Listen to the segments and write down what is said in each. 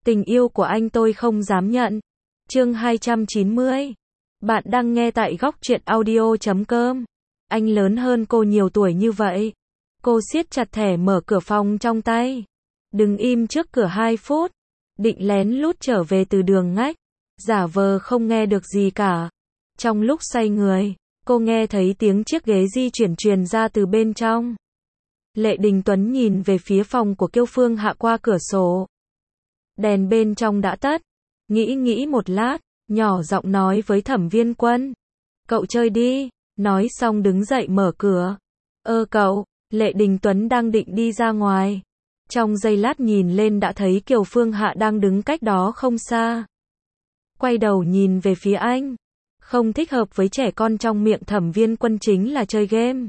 Tình yêu của anh tôi không dám nhận. Chương 290. Bạn đang nghe tại góc truyện audio.com. Anh lớn hơn cô nhiều tuổi như vậy. Cô siết chặt thẻ mở cửa phòng trong tay. Đừng im trước cửa 2 phút. Định lén lút trở về từ đường ngách. Giả vờ không nghe được gì cả. Trong lúc xoay người, cô nghe thấy tiếng chiếc ghế di chuyển truyền ra từ bên trong. Lệ Đình Tuấn nhìn về phía phòng của Kiêu Phương Hạ qua cửa sổ. Đèn bên trong đã tắt. Nghĩ một lát, nhỏ giọng nói với Thẩm Viên Quân. Cậu chơi đi. Nói xong đứng dậy mở cửa. Cậu. Lệ Đình Tuấn đang định đi ra ngoài. Trong giây lát nhìn lên đã thấy Kiều Phương Hạ đang đứng cách đó không xa. Quay đầu nhìn về phía anh. Không thích hợp với trẻ con trong miệng Thẩm Viên Quân chính là chơi game.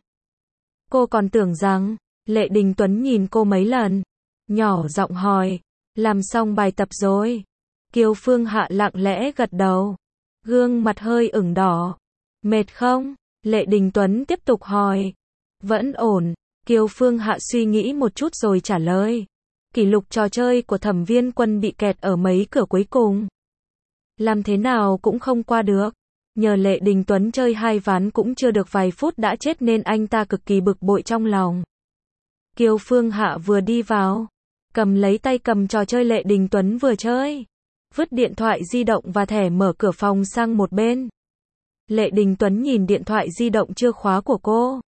Cô còn tưởng rằng, Lệ Đình Tuấn nhìn cô mấy lần. Nhỏ giọng hỏi, làm xong bài tập rồi? Kiều Phương Hạ lặng lẽ gật đầu. Gương mặt hơi ửng đỏ. Mệt không? Lệ Đình Tuấn tiếp tục hỏi. Vẫn ổn. Kiều Phương Hạ suy nghĩ một chút rồi trả lời. Kỷ lục trò chơi của Thẩm Viên Quân bị kẹt ở mấy cửa cuối cùng. Làm thế nào cũng không qua được. Nhờ Lệ Đình Tuấn chơi 2 ván cũng chưa được vài phút đã chết nên anh ta cực kỳ bực bội trong lòng. Kiều Phương Hạ vừa đi vào, cầm lấy tay cầm trò chơi Lệ Đình Tuấn vừa chơi. Vứt điện thoại di động và thẻ mở cửa phòng sang một bên. Lệ Đình Tuấn nhìn điện thoại di động chưa khóa của cô.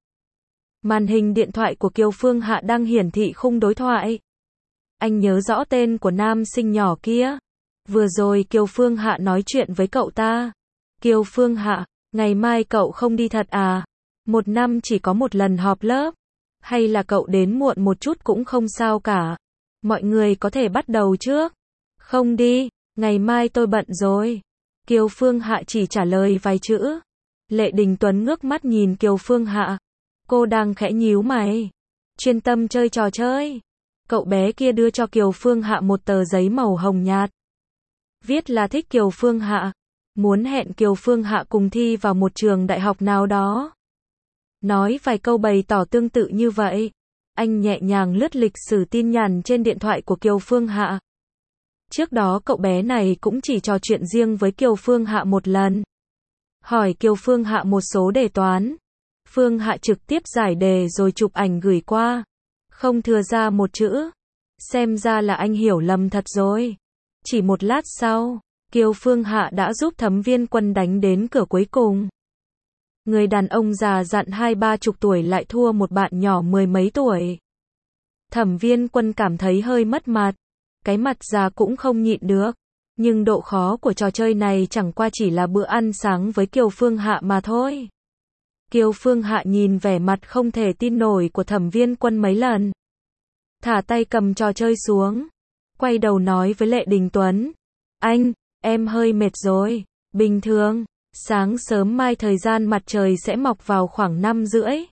Màn hình điện thoại của Kiều Phương Hạ đang hiển thị khung đối thoại. Anh nhớ rõ tên của nam sinh nhỏ kia. Vừa rồi Kiều Phương Hạ nói chuyện với cậu ta. Kiều Phương Hạ, ngày mai cậu không đi thật à? 1 năm chỉ có 1 lần họp lớp. Hay là cậu đến muộn một chút cũng không sao cả. Mọi người có thể bắt đầu trước. Không đi, ngày mai tôi bận rồi. Kiều Phương Hạ chỉ trả lời vài chữ. Lệ Đình Tuấn ngước mắt nhìn Kiều Phương Hạ. Cô đang khẽ nhíu mày. Chuyên tâm chơi trò chơi. Cậu bé kia đưa cho Kiều Phương Hạ một tờ giấy màu hồng nhạt. Viết là thích Kiều Phương Hạ. Muốn hẹn Kiều Phương Hạ cùng thi vào một trường đại học nào đó. Nói vài câu bày tỏ tương tự như vậy. Anh nhẹ nhàng lướt lịch sử tin nhắn trên điện thoại của Kiều Phương Hạ. Trước đó cậu bé này cũng chỉ trò chuyện riêng với Kiều Phương Hạ một lần. Hỏi Kiều Phương Hạ một số đề toán. Phương Hạ trực tiếp giải đề rồi chụp ảnh gửi qua. Không thừa ra một chữ. Xem ra là anh hiểu lầm thật rồi. Chỉ một lát sau, Kiều Phương Hạ đã giúp Thẩm Viên Quân đánh đến cửa cuối cùng. Người đàn ông già dặn 20-30 tuổi lại thua một bạn nhỏ 10 mấy tuổi. Thẩm Viên Quân cảm thấy hơi mất mặt. Cái mặt già cũng không nhịn được. Nhưng độ khó của trò chơi này chẳng qua chỉ là bữa ăn sáng với Kiều Phương Hạ mà thôi. Kiều Phương Hạ nhìn vẻ mặt không thể tin nổi của Thẩm Viên Quân mấy lần. Thả tay cầm trò chơi xuống. Quay đầu nói với Lệ Đình Tuấn. Anh, em hơi mệt rồi. Bình thường, sáng sớm mai thời gian mặt trời sẽ mọc vào khoảng 5:30.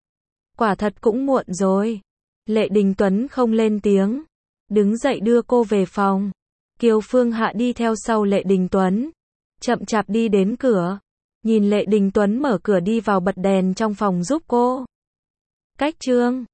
Quả thật cũng muộn rồi. Lệ Đình Tuấn không lên tiếng. Đứng dậy đưa cô về phòng. Kiều Phương Hạ đi theo sau Lệ Đình Tuấn. Chậm chạp đi đến cửa. Nhìn Lệ Đình Tuấn mở cửa đi vào bật đèn trong phòng giúp cô. Cách chương